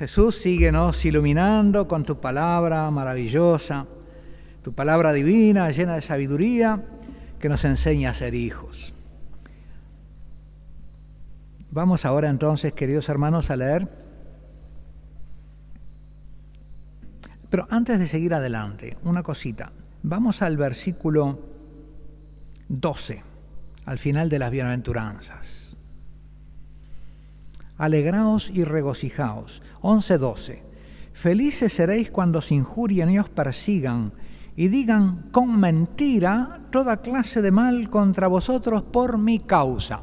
Jesús, síguenos iluminando con tu palabra maravillosa, tu palabra divina, llena de sabiduría, que nos enseña a ser hijos. Vamos ahora entonces, queridos hermanos, a leer. Pero antes de seguir adelante, una cosita. Vamos al versículo 12, al final de las bienaventuranzas. Alegraos y regocijaos. 11:12. Felices seréis cuando os injurien y os persigan y digan con mentira toda clase de mal contra vosotros por mi causa.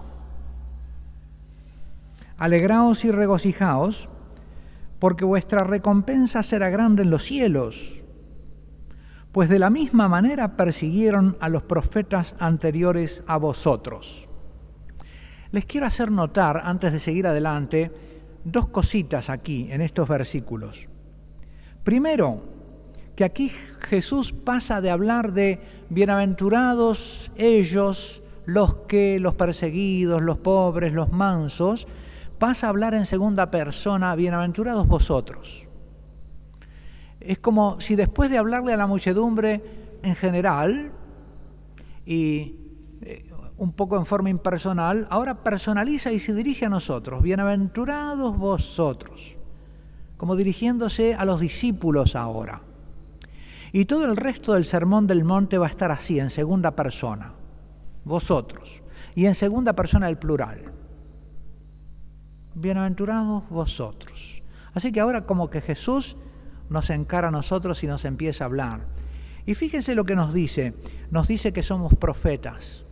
Alegraos y regocijaos, porque vuestra recompensa será grande en los cielos, pues de la misma manera persiguieron a los profetas anteriores a vosotros. Les quiero hacer notar, antes de seguir adelante, dos cositas aquí en estos versículos. Primero, que aquí Jesús pasa de hablar de bienaventurados ellos, los perseguidos, los pobres, los mansos, pasa a hablar en segunda persona, bienaventurados vosotros. Es como si después de hablarle a la muchedumbre en general y un poco en forma impersonal, ahora personaliza y se dirige a nosotros, bienaventurados vosotros, como dirigiéndose a los discípulos ahora. Y todo el resto del Sermón del Monte va a estar así, en segunda persona, vosotros, y en segunda persona el plural. Bienaventurados vosotros. Así que ahora como que Jesús nos encara a nosotros y nos empieza a hablar. Y fíjense lo que nos dice que somos profetas.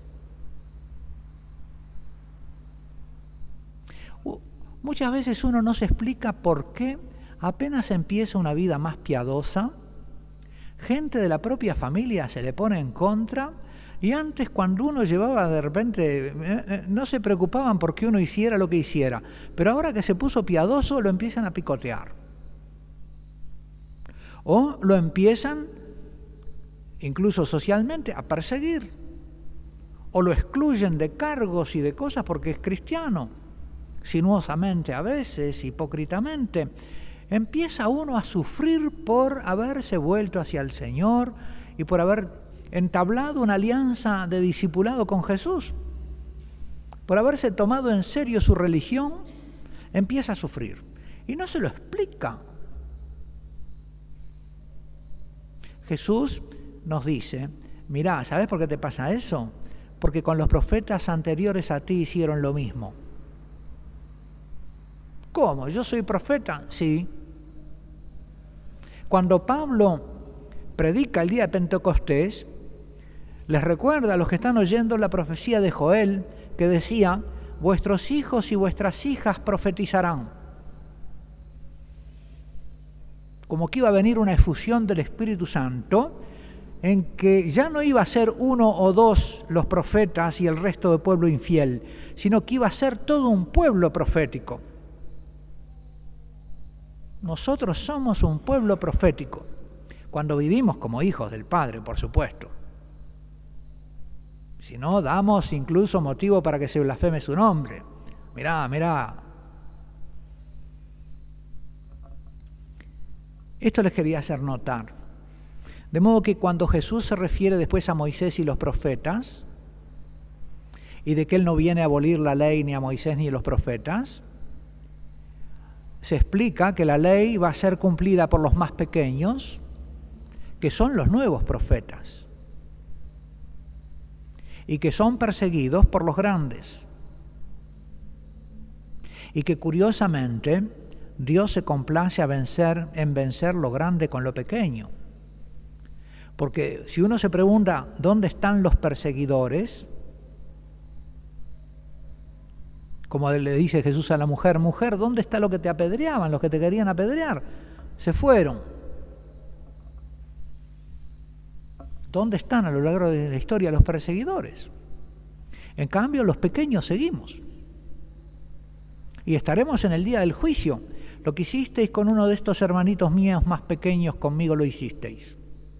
Muchas veces uno no se explica por qué apenas empieza una vida más piadosa, gente de la propia familia se le pone en contra, y antes cuando uno llevaba de repente, no se preocupaban porque uno hiciera lo que hiciera, pero ahora que se puso piadoso lo empiezan a picotear. O lo empiezan, incluso socialmente, a perseguir. O lo excluyen de cargos y de cosas porque es cristiano. Sinuosamente a veces, hipócritamente. Empieza uno a sufrir por haberse vuelto hacia el Señor y por haber entablado una alianza de discipulado con Jesús. Por haberse tomado en serio su religión, empieza a sufrir. Y no se lo explica. Jesús nos dice, mirá, ¿sabes por qué te pasa eso? Porque con los profetas anteriores a ti hicieron lo mismo. ¿Cómo? ¿Yo soy profeta? Sí. Cuando Pablo predica el día de Pentecostés, les recuerda a los que están oyendo la profecía de Joel, que decía, vuestros hijos y vuestras hijas profetizarán. Como que iba a venir una efusión del Espíritu Santo, en que ya no iba a ser uno o dos los profetas y el resto del pueblo infiel, sino que iba a ser todo un pueblo profético. Nosotros somos un pueblo profético, cuando vivimos como hijos del Padre, por supuesto. Si no, damos incluso motivo para que se blasfeme su nombre. Mirá. Esto les quería hacer notar. De modo que cuando Jesús se refiere después a Moisés y los profetas, y de que Él no viene a abolir la ley ni a Moisés ni a los profetas, se explica que la ley va a ser cumplida por los más pequeños, que son los nuevos profetas, y que son perseguidos por los grandes. Y que curiosamente Dios se complace en vencer lo grande con lo pequeño. Porque si uno se pregunta dónde están los perseguidores, como le dice Jesús a la mujer, mujer, ¿dónde está lo que te apedreaban, los que te querían apedrear? Se fueron. ¿Dónde están a lo largo de la historia los perseguidores? En cambio, los pequeños seguimos. Y estaremos en el día del juicio. Lo que hicisteis con uno de estos hermanitos míos más pequeños, conmigo lo hicisteis.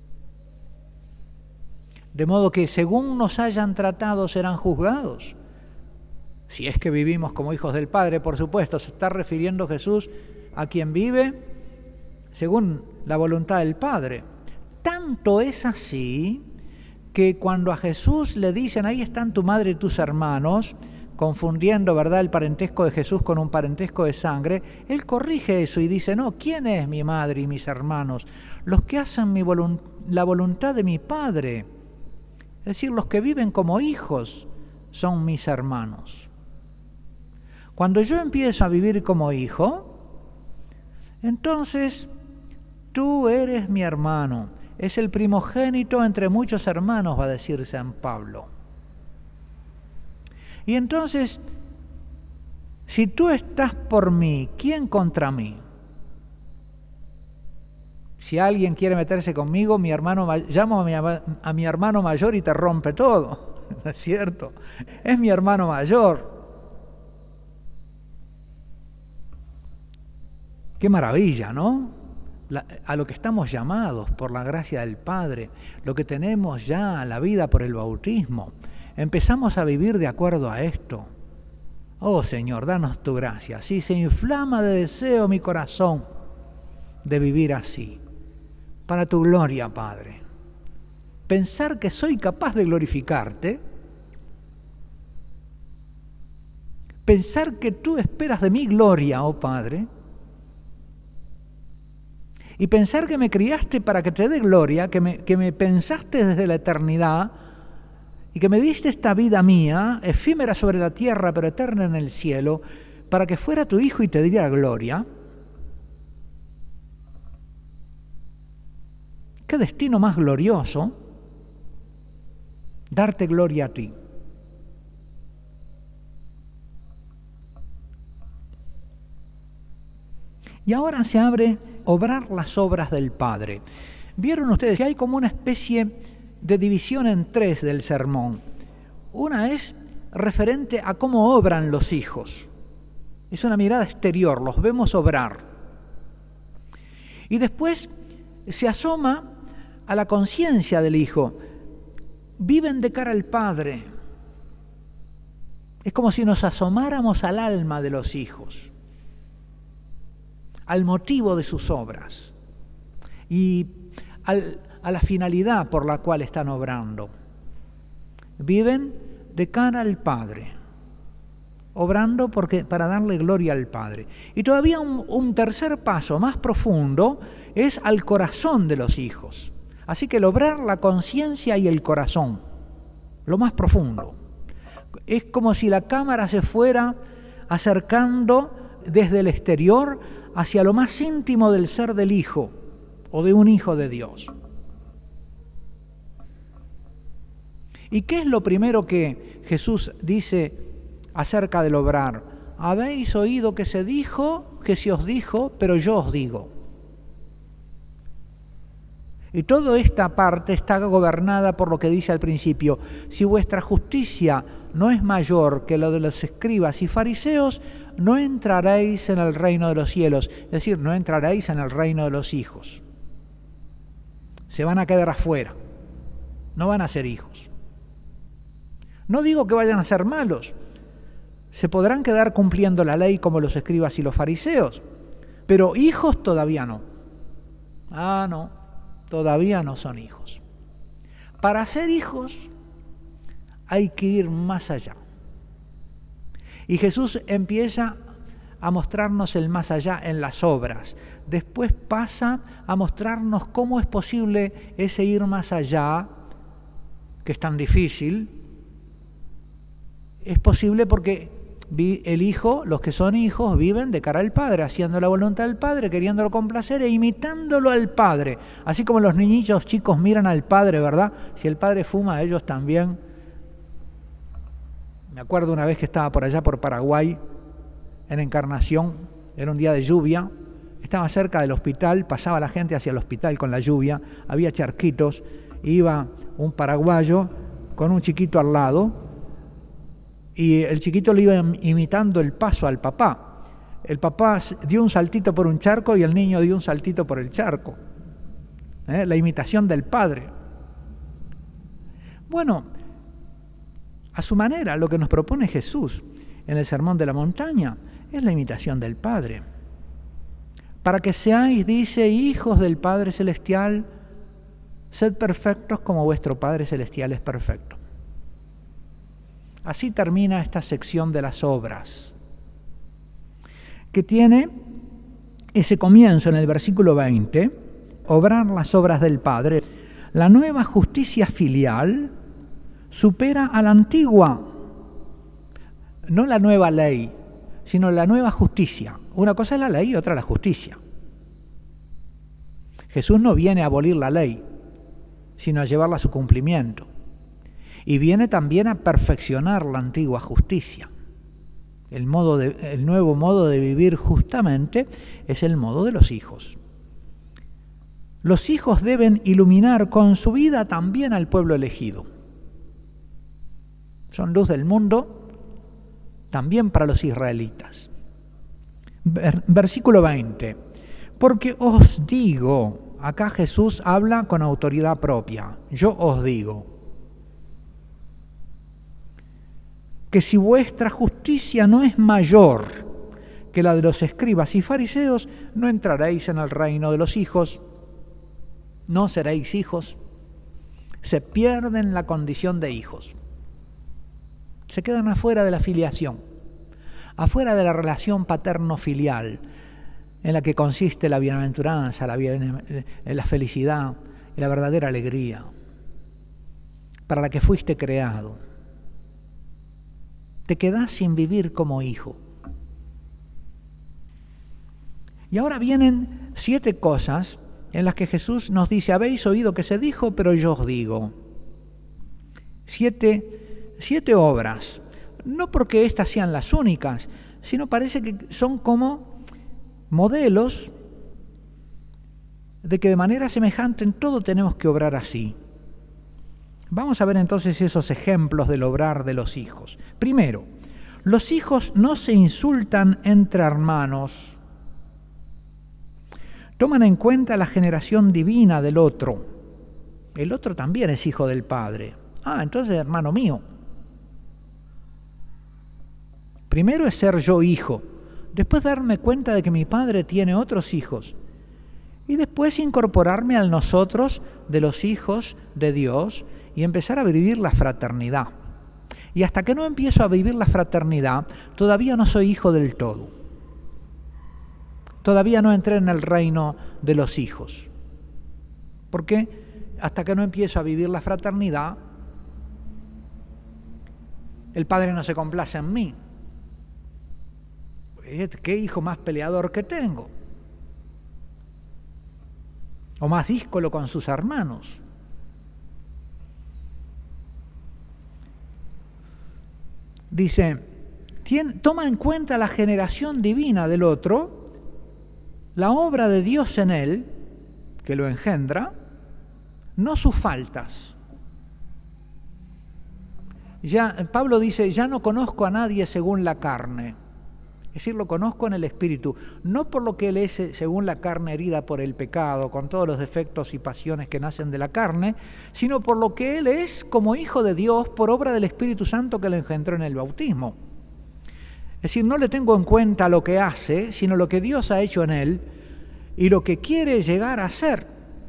De modo que según nos hayan tratado serán juzgados. Si es que vivimos como hijos del Padre, por supuesto, se está refiriendo Jesús a quien vive según la voluntad del Padre. Tanto es así que cuando a Jesús le dicen, ahí están tu madre y tus hermanos, confundiendo, ¿verdad?, el parentesco de Jesús con un parentesco de sangre, Él corrige eso y dice, no, ¿quién es mi madre y mis hermanos? Los que hacen la voluntad de mi Padre. Es decir, los que viven como hijos son mis hermanos. Cuando yo empiezo a vivir como hijo, entonces tú eres mi hermano. Es el primogénito entre muchos hermanos, va a decir San Pablo. Y entonces, si tú estás por mí, ¿quién contra mí? Si alguien quiere meterse conmigo, llamo a mi hermano mayor y te rompe todo. ¿No es cierto? Es mi hermano mayor. Qué maravilla, ¿no? A lo que estamos llamados por la gracia del Padre, lo que tenemos ya, la vida por el bautismo. Empezamos a vivir de acuerdo a esto. Oh Señor, danos tu gracia. Sí, se inflama de deseo mi corazón de vivir así, para tu gloria, Padre. Pensar que soy capaz de glorificarte, pensar que tú esperas de mi gloria, oh Padre, y pensar que me criaste para que te dé gloria, que me pensaste desde la eternidad y que me diste esta vida mía, efímera sobre la tierra pero eterna en el cielo, para que fuera tu Hijo y te diera gloria. Qué destino más glorioso, darte gloria a ti. Y ahora se abre obrar las obras del Padre. Vieron ustedes que hay como una especie de división en tres del sermón. Una es referente a cómo obran los hijos. Es una mirada exterior, los vemos obrar. Y después se asoma a la conciencia del hijo. Viven de cara al Padre. Es como si nos asomáramos al alma de los hijos, al motivo de sus obras y a la finalidad por la cual están obrando. Viven de cara al Padre, obrando para darle gloria al Padre. Y todavía un tercer paso más profundo es al corazón de los hijos. Así que el obrar, la conciencia y el corazón, lo más profundo. Es como si la cámara se fuera acercando desde el exterior hacia lo más íntimo del ser del Hijo o de un Hijo de Dios. ¿Y qué es lo primero que Jesús dice acerca del obrar? Habéis oído que se os dijo, pero yo os digo. Y toda esta parte está gobernada por lo que dice al principio: si vuestra justicia no es mayor que lo de los escribas y fariseos, no entraréis en el reino de los cielos. Es decir, no entraréis en el reino de los hijos. Se van a quedar afuera. No van a ser hijos. No digo que vayan a ser malos. Se podrán quedar cumpliendo la ley como los escribas y los fariseos. Pero hijos todavía no. No. Todavía no son hijos. Para ser hijos hay que ir más allá. Y Jesús empieza a mostrarnos el más allá en las obras. Después pasa a mostrarnos cómo es posible ese ir más allá, que es tan difícil. Es posible porque el hijo, los que son hijos, viven de cara al Padre, haciendo la voluntad del Padre, queriéndolo complacer e imitándolo al Padre. Así como los niñitos chicos miran al Padre, ¿verdad? Si el Padre fuma, ellos también. Me acuerdo una vez que estaba por allá por Paraguay, en Encarnación, era un día de lluvia, estaba cerca del hospital, pasaba la gente hacia el hospital con la lluvia, había charquitos, iba un paraguayo con un chiquito al lado, y el chiquito le iba imitando el paso al papá. El papá dio un saltito por un charco y el niño dio un saltito por el charco. La imitación del padre. Bueno, a su manera, lo que nos propone Jesús en el Sermón de la Montaña es la imitación del Padre. para que seáis, dice, hijos del Padre Celestial, sed perfectos como vuestro Padre Celestial es perfecto. Así termina esta sección de las obras, que tiene ese comienzo en el versículo 20, obrar las obras del Padre. La nueva justicia filial supera a la antigua, no la nueva ley, sino la nueva justicia. Una cosa es la ley y otra la justicia. Jesús no viene a abolir la ley, sino a llevarla a su cumplimiento. Y viene también a perfeccionar la antigua justicia. El nuevo modo de vivir justamente es el modo de los hijos. Los hijos deben iluminar con su vida también al pueblo elegido. Son luz del mundo también para los israelitas. Versículo 20. Porque os digo, acá Jesús habla con autoridad propia, yo os digo, que si vuestra justicia no es mayor que la de los escribas y fariseos, no entraréis en el reino de los hijos, no seréis hijos, se pierden la condición de hijos, se quedan afuera de la filiación, afuera de la relación paterno-filial, en la que consiste la bienaventuranza, la felicidad y la verdadera alegría, para la que fuiste creado. Te quedás sin vivir como hijo. Y ahora vienen 7 cosas en las que Jesús nos dice, habéis oído que se dijo, pero yo os digo. 7 obras, no porque estas sean las únicas, sino parece que son como modelos de que de manera semejante en todo tenemos que obrar así. Vamos a ver entonces esos ejemplos del obrar de los hijos. Primero, los hijos no se insultan entre hermanos. Toman en cuenta la generación divina del otro. El otro también es hijo del Padre. Ah, entonces hermano mío. Primero es ser yo hijo, después darme cuenta de que mi Padre tiene otros hijos y después incorporarme al nosotros de los hijos de Dios y empezar a vivir la fraternidad. Y hasta que no empiezo a vivir la fraternidad, todavía no soy hijo del todo. Todavía no entré en el reino de los hijos. ¿Por qué? Hasta que no empiezo a vivir la fraternidad, el Padre no se complace en mí. ¿Qué hijo más peleador que tengo? O más díscolo con sus hermanos. Dice, toma en cuenta la generación divina del otro, la obra de Dios en él, que lo engendra, no sus faltas. Pablo dice, ya no conozco a nadie según la carne. Es decir, lo conozco en el Espíritu, no por lo que él es según la carne herida por el pecado, con todos los defectos y pasiones que nacen de la carne, sino por lo que él es como hijo de Dios por obra del Espíritu Santo que lo engendró en el bautismo. Es decir, no le tengo en cuenta lo que hace, sino lo que Dios ha hecho en él y lo que quiere llegar a ser.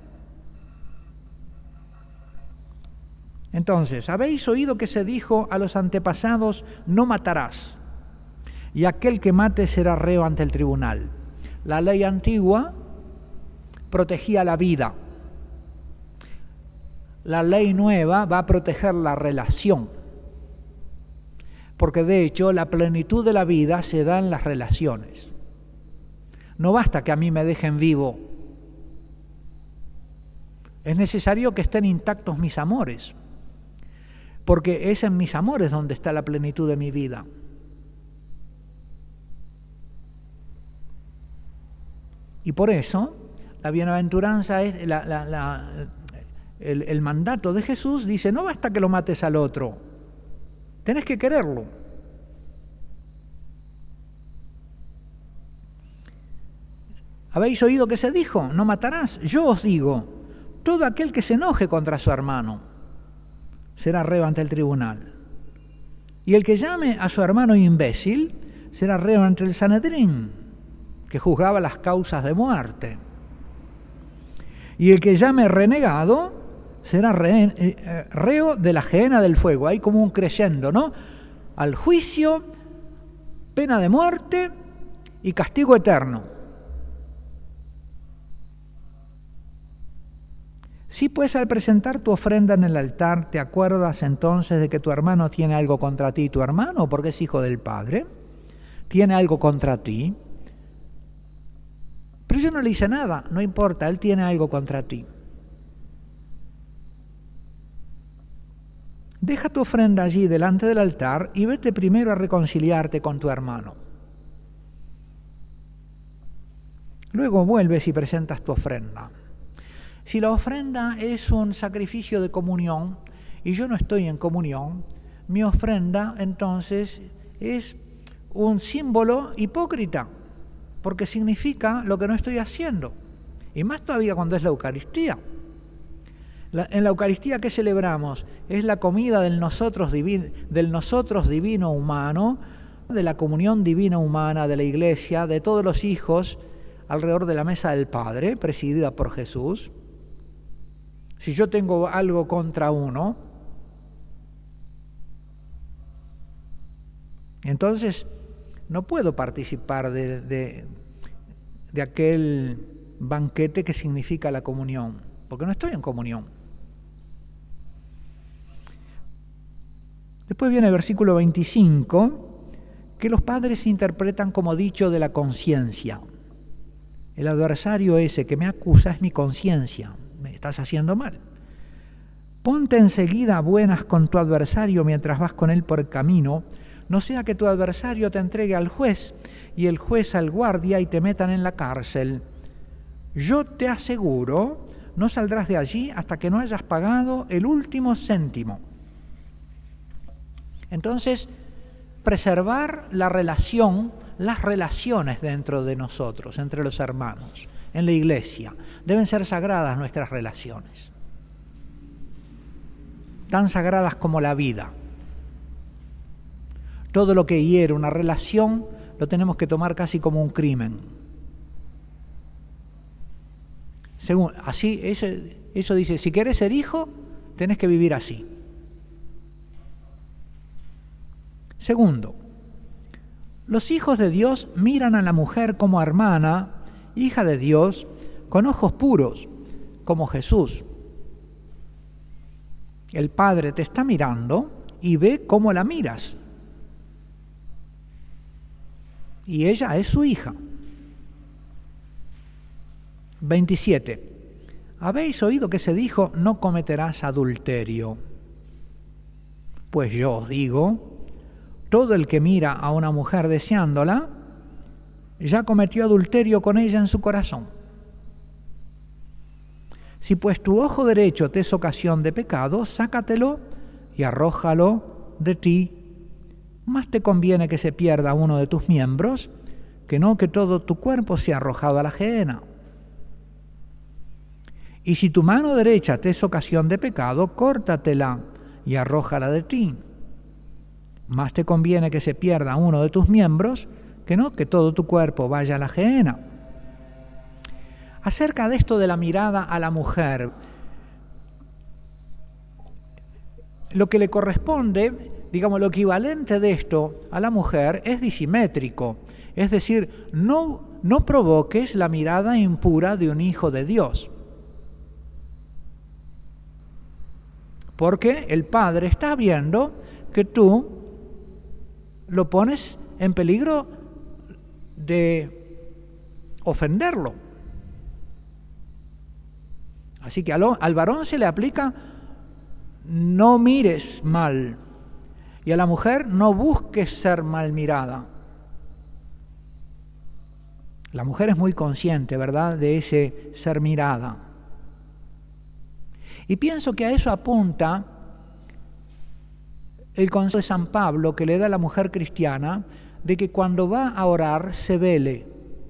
Entonces, habéis oído que se dijo a los antepasados, no matarás. Y aquel que mate será reo ante el tribunal. La ley antigua protegía la vida. La ley nueva va a proteger la relación. Porque de hecho la plenitud de la vida se da en las relaciones. No basta que a mí me dejen vivo. Es necesario que estén intactos mis amores. Porque es en mis amores donde está la plenitud de mi vida. Y por eso, la bienaventuranza es el mandato de Jesús dice, no basta que lo mates al otro, tenés que quererlo. ¿Habéis oído que se dijo? No matarás. Yo os digo, todo aquel que se enoje contra su hermano será reo ante el tribunal. Y el que llame a su hermano imbécil será reo ante el Sanedrín. que juzgaba las causas de muerte. Y el que llame renegado será reo de la gehenna del fuego. Hay como un creyendo, ¿no? Al juicio, pena de muerte y castigo eterno. Si pues al presentar tu ofrenda en el altar te acuerdas entonces de que tu hermano tiene algo contra ti, tu hermano, porque es hijo del Padre, tiene algo contra ti, pero yo no le hice nada, no importa, él tiene algo contra ti. Deja tu ofrenda allí delante del altar y vete primero a reconciliarte con tu hermano. Luego vuelves y presentas tu ofrenda. Si la ofrenda es un sacrificio de comunión y yo no estoy en comunión, mi ofrenda entonces es un símbolo hipócrita, porque significa lo que no estoy haciendo. Y más todavía cuando es la Eucaristía. En la Eucaristía, ¿qué celebramos? Es la comida del nosotros divino humano, de la comunión divina humana de la Iglesia, de todos los hijos alrededor de la mesa del Padre, presidida por Jesús. Si yo tengo algo contra uno, entonces no puedo participar de aquel banquete que significa la comunión, porque no estoy en comunión. Después viene el versículo 25, que los padres interpretan como dicho de la conciencia. El adversario ese que me acusa es mi conciencia, me estás haciendo mal. Ponte enseguida a buenas con tu adversario mientras vas con él por el camino, no sea que tu adversario te entregue al juez y el juez al guardia y te metan en la cárcel. Yo te aseguro, no saldrás de allí hasta que no hayas pagado el último céntimo. Entonces, preservar la relación, las relaciones dentro de nosotros, entre los hermanos, en la iglesia. Deben ser sagradas nuestras relaciones, tan sagradas como la vida. Todo lo que hiere una relación lo tenemos que tomar casi como un crimen. Así, eso dice, si querés ser hijo, tenés que vivir así. Segundo, los hijos de Dios miran a la mujer como hermana, hija de Dios, con ojos puros, como Jesús. El Padre te está mirando y ve cómo la miras. Y ella es su hija. 27. ¿Habéis oído que se dijo, no cometerás adulterio? Pues yo os digo, todo el que mira a una mujer deseándola, ya cometió adulterio con ella en su corazón. Si pues tu ojo derecho te es ocasión de pecado, sácatelo y arrójalo de ti. Más te conviene que se pierda uno de tus miembros, que no que todo tu cuerpo sea arrojado a la gehenna. Y si tu mano derecha te es ocasión de pecado, córtatela y arrójala de ti. Más te conviene que se pierda uno de tus miembros, que no que todo tu cuerpo vaya a la gehenna. Acerca de esto de la mirada a la mujer, lo que le corresponde, digamos, lo equivalente de esto a la mujer es disimétrico. Es decir, no provoques la mirada impura de un hijo de Dios. Porque el Padre está viendo que tú lo pones en peligro de ofenderlo. Así que al varón se le aplica no mires mal, y a la mujer no busques ser mal mirada. La mujer es muy consciente, ¿verdad?, de ese ser mirada. Y pienso que a eso apunta el consejo de San Pablo que le da a la mujer cristiana de que cuando va a orar se vele.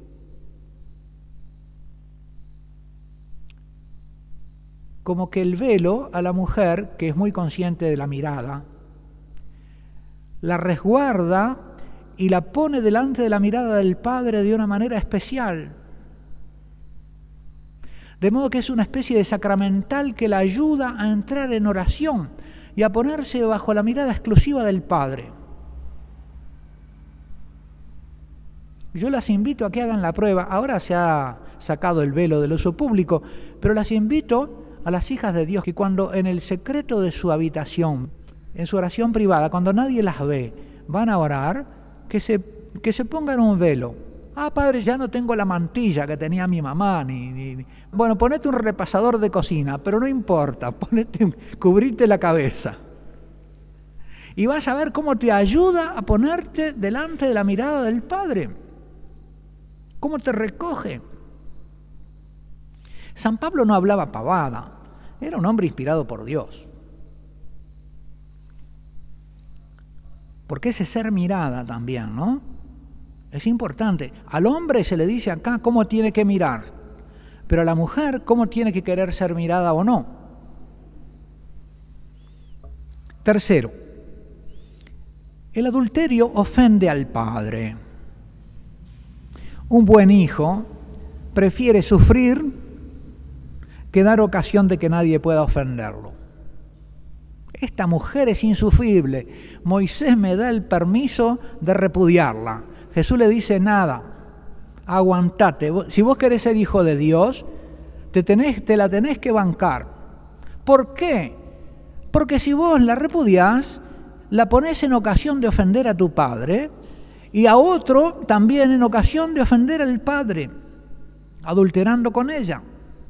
Como que el velo a la mujer, que es muy consciente de la mirada, la resguarda y la pone delante de la mirada del Padre de una manera especial. De modo que es una especie de sacramental que la ayuda a entrar en oración y a ponerse bajo la mirada exclusiva del Padre. Yo las invito a que hagan la prueba. Ahora se ha sacado el velo del uso público, pero las invito a las hijas de Dios que cuando en el secreto de su habitación, en su oración privada, cuando nadie las ve, van a orar, que se pongan un velo. Ah, padre, ya no tengo la mantilla que tenía mi mamá. Bueno, ponete un repasador de cocina, pero no importa, cubrite la cabeza. Y vas a ver cómo te ayuda a ponerte delante de la mirada del Padre. Cómo te recoge. San Pablo no hablaba pavada, era un hombre inspirado por Dios. Porque ese ser mirada también, ¿no? Es importante. Al hombre se le dice acá cómo tiene que mirar, pero a la mujer cómo tiene que querer ser mirada o no. Tercero, el adulterio ofende al padre. Un buen hijo prefiere sufrir que dar ocasión de que nadie pueda ofenderlo. Esta mujer es insufrible. Moisés me da el permiso de repudiarla. Jesús le dice nada, aguantate. Si vos querés ser hijo de Dios, te la tenés que bancar. ¿Por qué? Porque si vos la repudiás, la ponés en ocasión de ofender a tu padre y a otro también en ocasión de ofender al padre, adulterando con ella.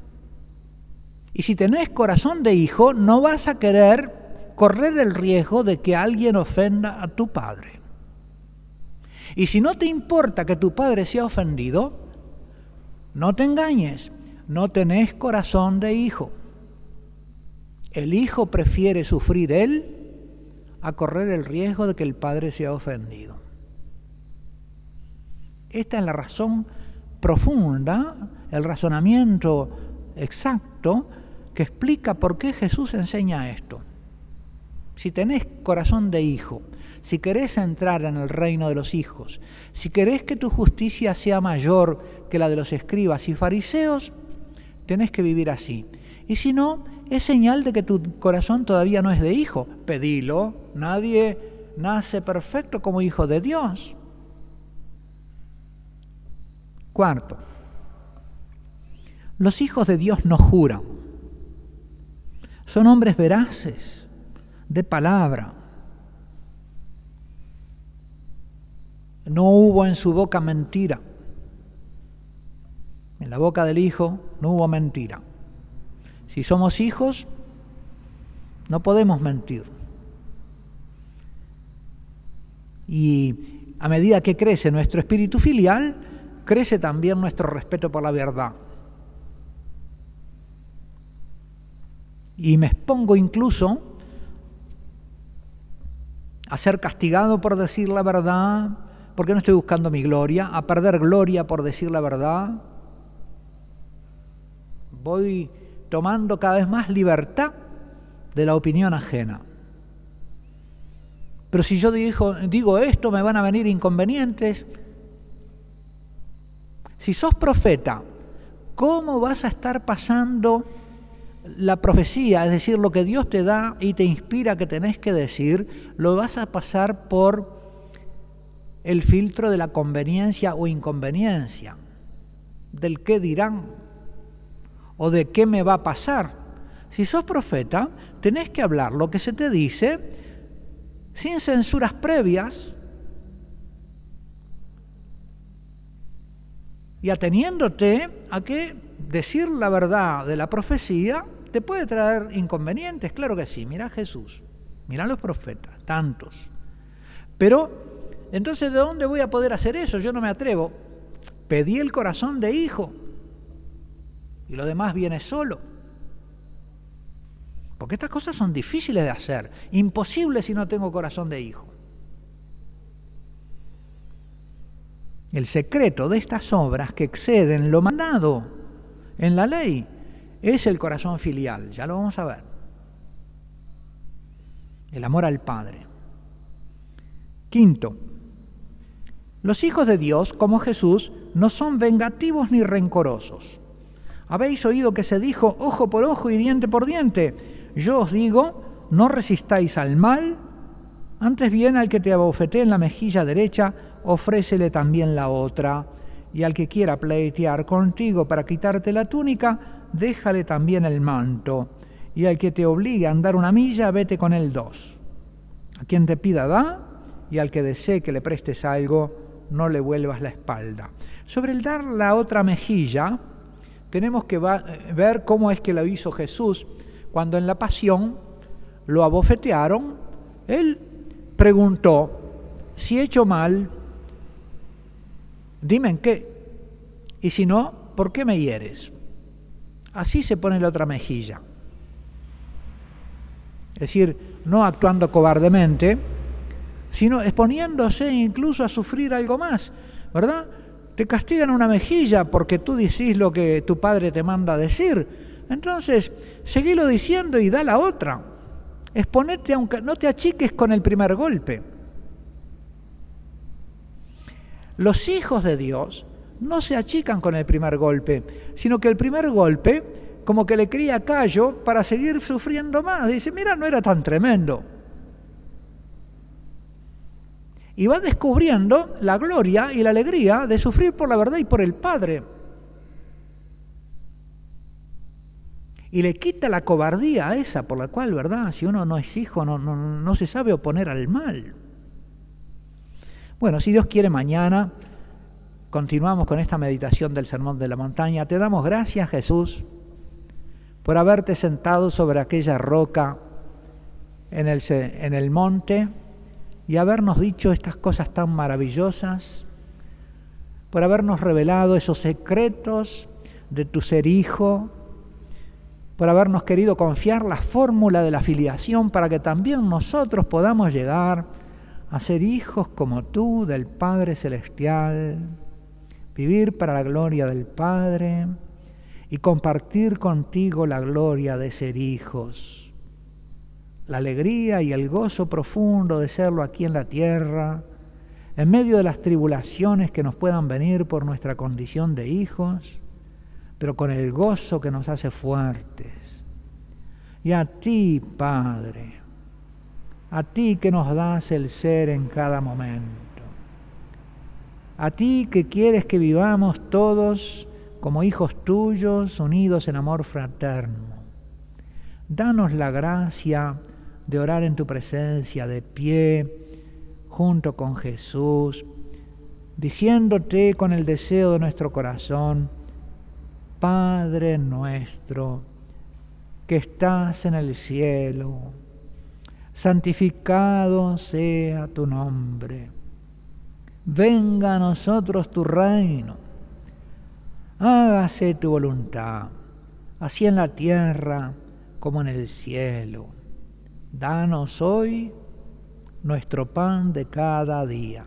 Y si tenés corazón de hijo, no vas a querer correr el riesgo de que alguien ofenda a tu padre. Y si no te importa que tu padre sea ofendido, no te engañes, no tenés corazón de hijo. El hijo prefiere sufrir él a correr el riesgo de que el padre sea ofendido. Esta es la razón profunda, el razonamiento exacto que explica por qué Jesús enseña esto. Si tenés corazón de hijo, si querés entrar en el reino de los hijos, si querés que tu justicia sea mayor que la de los escribas y fariseos, tenés que vivir así. Y si no, es señal de que tu corazón todavía no es de hijo. Pedilo, nadie nace perfecto como hijo de Dios. Cuarto, los hijos de Dios no juran. Son hombres veraces, de palabra. No hubo en su boca mentira. En la boca del Hijo no hubo mentira. Si somos hijos, no podemos mentir. Y a medida que crece nuestro espíritu filial, crece también nuestro respeto por la verdad. Y me expongo incluso a ser castigado por decir la verdad, porque no estoy buscando mi gloria, a perder gloria por decir la verdad. Voy tomando cada vez más libertad de la opinión ajena. Pero si yo digo esto, me van a venir inconvenientes. Si sos profeta, ¿cómo vas a estar pasando la profecía, es decir, lo que Dios te da y te inspira que tenés que decir, lo vas a pasar por el filtro de la conveniencia o inconveniencia, del qué dirán o de qué me va a pasar? Si sos profeta, tenés que hablar lo que se te dice sin censuras previas y ateniéndote a que decir la verdad de la profecía te puede traer inconvenientes. Claro que sí, mirá Jesús, mirá los profetas, tantos. Pero, entonces, ¿de dónde voy a poder hacer eso? Yo no me atrevo. Pedí el corazón de hijo y lo demás viene solo. Porque estas cosas son difíciles de hacer, imposibles si no tengo corazón de hijo. El secreto de estas obras que exceden lo mandado en la ley es el corazón filial, ya lo vamos a ver. El amor al Padre. Quinto, Los hijos de Dios, como Jesús, no son vengativos ni rencorosos. Habéis oído que se dijo ojo por ojo y diente por diente. Yo os digo, no resistáis al mal, antes bien al que te abofetee en la mejilla derecha, ofrécele también la otra. Y al que quiera pleitear contigo para quitarte la túnica, déjale también el manto. Y al que te obligue a andar 1 milla, vete con él 2. A quien te pida da, y al que desee que le prestes algo, no le vuelvas la espalda. Sobre el dar la otra mejilla, tenemos que ver cómo es que lo hizo Jesús. Cuando en la pasión lo abofetearon, él preguntó, si he hecho mal, dime en qué, y si no, ¿por qué me hieres? Así se pone la otra mejilla. Es decir, no actuando cobardemente, sino exponiéndose incluso a sufrir algo más, ¿verdad? Te castigan 1 mejilla porque tú decís lo que tu padre te manda decir. Entonces, seguilo diciendo y da la otra. Exponete, aunque no te achiques con el primer golpe. Los hijos de Dios no se achican con el primer golpe, sino que el primer golpe como que le cría callo para seguir sufriendo más. Dice, mira, no era tan tremendo. Y va descubriendo la gloria y la alegría de sufrir por la verdad y por el Padre. Y le quita la cobardía esa por la cual, ¿verdad? Si uno no es hijo, no se sabe oponer al mal. Bueno, si Dios quiere, mañana continuamos con esta meditación del Sermón de la Montaña. Te damos gracias, Jesús, por haberte sentado sobre aquella roca en el monte y habernos dicho estas cosas tan maravillosas, por habernos revelado esos secretos de tu ser hijo, por habernos querido confiar la fórmula de la filiación para que también nosotros podamos llegar a ser hijos como tú del Padre Celestial, vivir para la gloria del Padre y compartir contigo la gloria de ser hijos. La alegría y el gozo profundo de serlo aquí en la tierra, en medio de las tribulaciones que nos puedan venir por nuestra condición de hijos, pero con el gozo que nos hace fuertes. Y a ti, Padre, a ti que nos das el ser en cada momento, a ti que quieres que vivamos todos como hijos tuyos, unidos en amor fraterno, danos la gracia de orar en tu presencia, de pie, junto con Jesús, diciéndote con el deseo de nuestro corazón, Padre nuestro, que estás en el cielo, santificado sea tu nombre. Venga a nosotros tu reino. Hágase tu voluntad, así en la tierra como en el cielo. Danos hoy nuestro pan de cada día.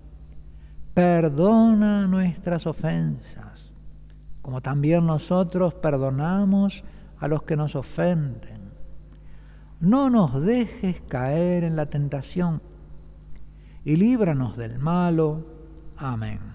Perdona nuestras ofensas, como también nosotros perdonamos a los que nos ofenden. No nos dejes caer en la tentación y líbranos del malo. Amén.